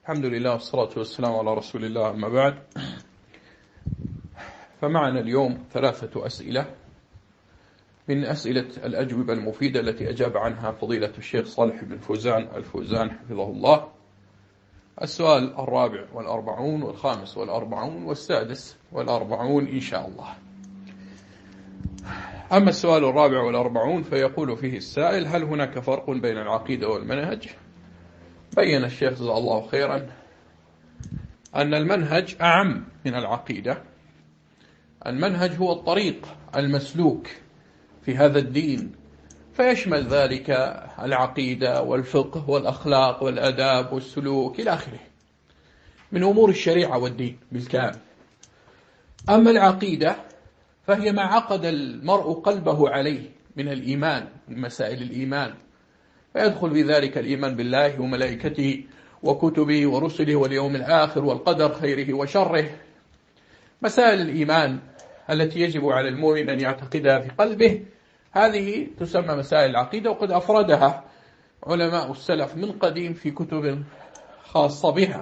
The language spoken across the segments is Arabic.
الحمد لله والصلاة والسلام على رسول الله، أما بعد. فمعنا اليوم 3 أسئلة من أسئلة الأجوبة المفيدة التي أجاب عنها فضيلة الشيخ صالح بن فوزان الفوزان حفظه الله. السؤال 4 والأربعون والخامس والأربعون والسادس والأربعون إن شاء الله. أما السؤال 4 والأربعون فيقول فيه السائل: هل هناك فرق بين العقيدة والمنهج؟ بين الشيخ جزاه الله خيرا أن المنهج أعم من العقيدة. المنهج هو الطريق المسلوك في هذا الدين، فيشمل ذلك العقيدة والفقه والأخلاق والأداب والسلوك إلى آخره من أمور الشريعة والدين بالكامل. أما العقيدة فهي ما عقد المرء قلبه عليه من الإيمان، من مسائل الإيمان، فيدخل في ذلك الإيمان بالله وملائكته وكتبه ورسله واليوم الآخر والقدر خيره وشره. مسائل الإيمان التي يجب على المؤمن أن يعتقدها في قلبه هذه تسمى مسائل العقيدة، وقد أفردها علماء السلف من قديم في كتب خاصة بها.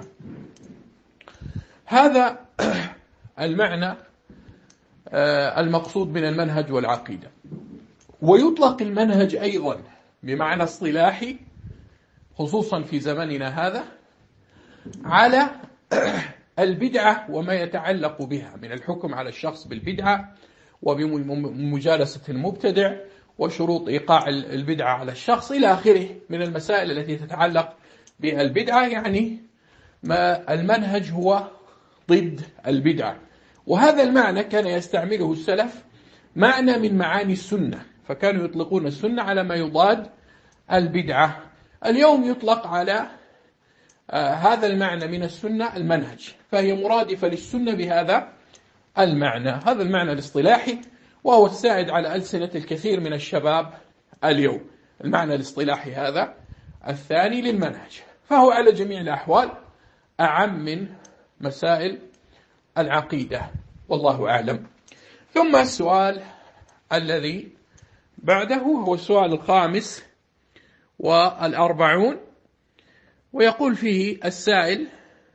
هذا المعنى المقصود من المنهج والعقيدة. ويطلق المنهج أيضا بمعنى اصطلاحي خصوصا في زمننا هذا على البدعة وما يتعلق بها من الحكم على الشخص بالبدعة وبمجالسة المبتدع وشروط إيقاع البدعة على الشخص إلى آخره من المسائل التي تتعلق بالبدعة. يعني ما المنهج هو ضد البدعة، وهذا المعنى كان يستعمله السلف معنى من معاني السنة، فكانوا يطلقون السنة على ما يضاد البدعة. اليوم يطلق على هذا المعنى من السنة المنهج، فهي مرادفة للسنة بهذا المعنى، هذا المعنى الاصطلاحي، وهو السائد على ألسنة الكثير من الشباب اليوم. المعنى الاصطلاحي هذا الثاني للمنهج، فهو على جميع الأحوال أعم من مسائل العقيدة، والله أعلم. ثم السؤال الذي بعده هو السؤال 5 والأربعون، ويقول فيه السائل: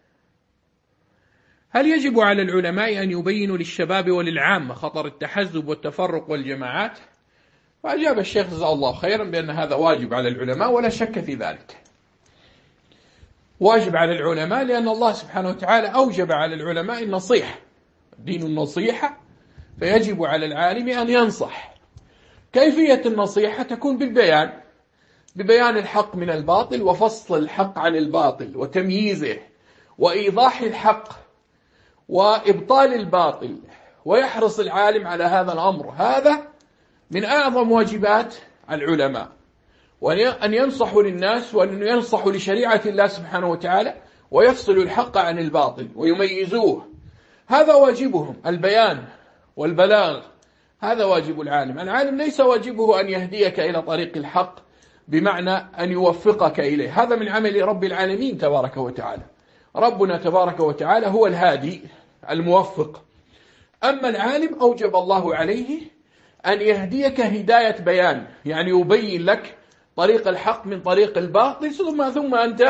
هل يجب على العلماء أن يبينوا للشباب وللعامة خطر التحزب والتفرق والجماعات؟ فأجاب الشيخ جزاه الله خيرا بأن هذا واجب على العلماء ولا شك في ذلك. واجب على العلماء لأن الله سبحانه وتعالى أوجب على العلماء النصيحة، دين النصيحة، فيجب على العالم أن ينصح. كيفية النصيحة تكون ببيان الحق من الباطل وفصل الحق عن الباطل وتمييزه وإيضاح الحق وإبطال الباطل، ويحرص العالم على هذا الأمر. هذا من أعظم واجبات العلماء، وأن ينصحوا للناس وأن ينصحوا لشريعة الله سبحانه وتعالى ويفصلوا الحق عن الباطل ويميزوه. هذا واجبهم، البيان والبلاغ، هذا واجب العالم. العالم ليس واجبه أن يهديك إلى طريق الحق بمعنى أن يوفقك إليه، هذا من عمل رب العالمين تبارك وتعالى. ربنا تبارك وتعالى هو الهادي الموفق. أما العالم أوجب الله عليه أن يهديك هداية بيان، يعني يبين لك طريق الحق من طريق الباطل، ثم أنت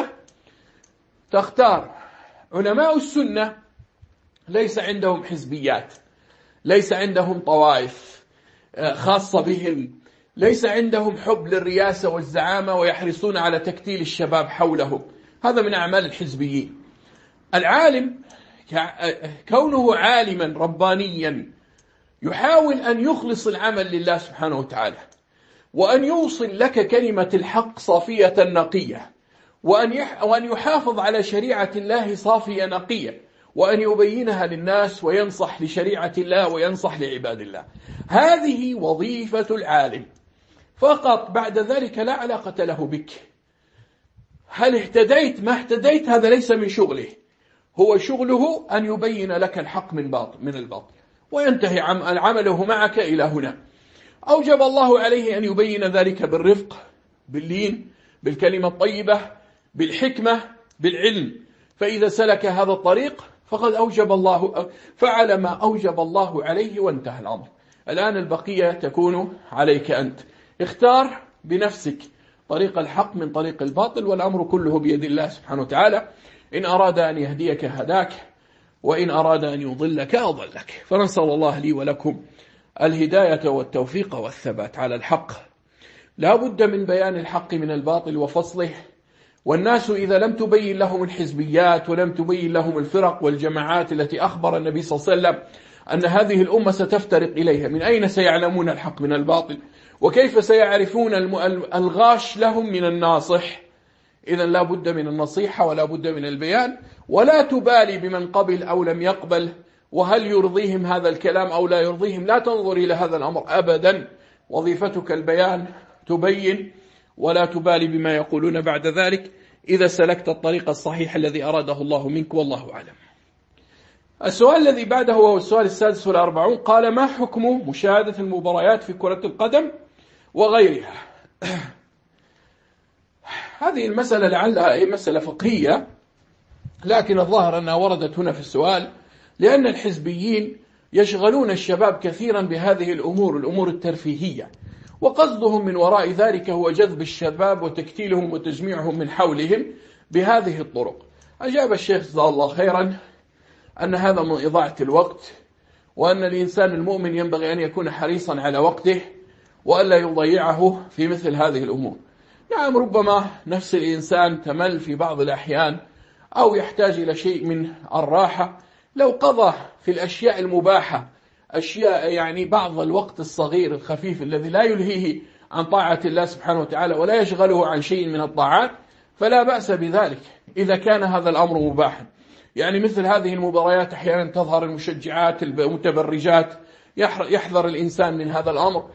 تختار. علماء السنة ليس عندهم حزبيات، ليس عندهم طوائف خاصة بهم، ليس عندهم حب للرياسة والزعامة ويحرصون على تكتيل الشباب حولهم، هذا من أعمال الحزبيين. العالم كونه عالما ربانيا يحاول أن يخلص العمل لله سبحانه وتعالى، وأن يوصل لك كلمة الحق صافية نقية، وأن يحافظ على شريعة الله صافية نقية، وأن يبينها للناس وينصح لشريعة الله وينصح لعباد الله. هذه وظيفة العالم فقط، بعد ذلك لا علاقة له بك. هل اهتديت ما اهتديت هذا ليس من شغله، هو شغله أن يبين لك الحق من الباطل، وينتهي عمله معك إلى هنا. أوجب الله عليه أن يبين ذلك بالرفق، باللين، بالكلمة الطيبة، بالحكمة، بالعلم. فإذا سلك هذا الطريق فقد فعل ما أوجب الله عليه وانتهى الأمر. الآن البقية تكون عليك أنت. اختار بنفسك طريق الحق من طريق الباطل، والأمر كله بيد الله سبحانه وتعالى. إن أراد أن يهديك هداك، وإن أراد أن يضلك أضلك. فنسأل الله لي ولكم الهداية والتوفيق والثبات على الحق. لا بد من بيان الحق من الباطل وفصله، والناس إذا لم تبين لهم الحزبيات ولم تبين لهم الفرق والجماعات التي أخبر النبي صلى الله عليه وسلم أن هذه الأمة ستفترق إليها، من أين سيعلمون الحق من الباطل؟ وكيف سيعرفون الغاش لهم من الناصح؟ إذا لا بد من النصيحة ولا بد من البيان، ولا تبالي بمن قبل أو لم يقبل، وهل يرضيهم هذا الكلام أو لا يرضيهم. لا تنظر إلى هذا الأمر أبدا، وظيفتك البيان، تبين ولا تبالي بما يقولون بعد ذلك، إذا سلكت الطريق الصحيح الذي أراده الله منك، والله أعلم. السؤال الذي بعده هو السؤال السادس والأربعون، قال: ما حكم مشاهدة المباريات في كرة القدم وغيرها؟ هذه المسألة لعلها مسألة فقهية، لكن الظاهر أنها وردت هنا في السؤال لأن الحزبيين يشغلون الشباب كثيرا بهذه الأمور الترفيهية، وقصدهم من وراء ذلك هو جذب الشباب وتكتيلهم وتجميعهم من حولهم بهذه الطرق. أجاب الشيخ جزاه الله خيرا أن هذا من إضاعة الوقت، وأن الإنسان المؤمن ينبغي أن يكون حريصا على وقته وألا يضيعه في مثل هذه الأمور. نعم، ربما نفس الإنسان تمل في بعض الأحيان أو يحتاج إلى شيء من الراحة، لو قضى في الأشياء المباحة أشياء يعني بعض الوقت الصغير الخفيف الذي لا يلهيه عن طاعة الله سبحانه وتعالى ولا يشغله عن شيء من الطاعات، فلا بأس بذلك إذا كان هذا الأمر مباحا. يعني مثل هذه المباريات أحيانا تظهر المشجعات المتبرجات، يحذر الإنسان من هذا الأمر،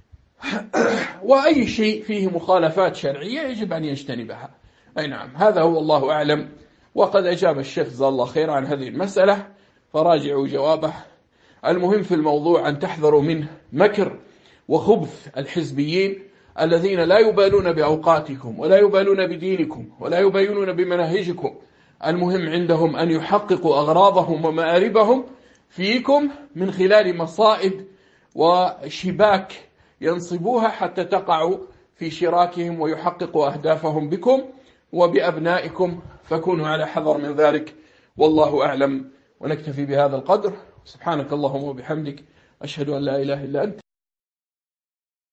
وأي شيء فيه مخالفات شرعية يجب أن يجتنبها. أي نعم، هذا هو الله أعلم. وقد أجاب الشيخ جزاه الله خير عن هذه المسألة، فراجعوا جوابه. المهم في الموضوع أن تحذروا من مكر وخبث الحزبيين الذين لا يبالون بأوقاتكم ولا يبالون بدينكم ولا يبالون بمناهجكم. المهم عندهم أن يحققوا أغراضهم ومآربهم فيكم من خلال مصائد وشباك ينصبوها حتى تقعوا في شراكهم ويحققوا أهدافهم بكم وبأبنائكم، فكونوا على حذر من ذلك، والله أعلم. ونكتفي بهذا القدر. سبحانك اللهم وبحمدك، أشهد أن لا إله إلا أنت.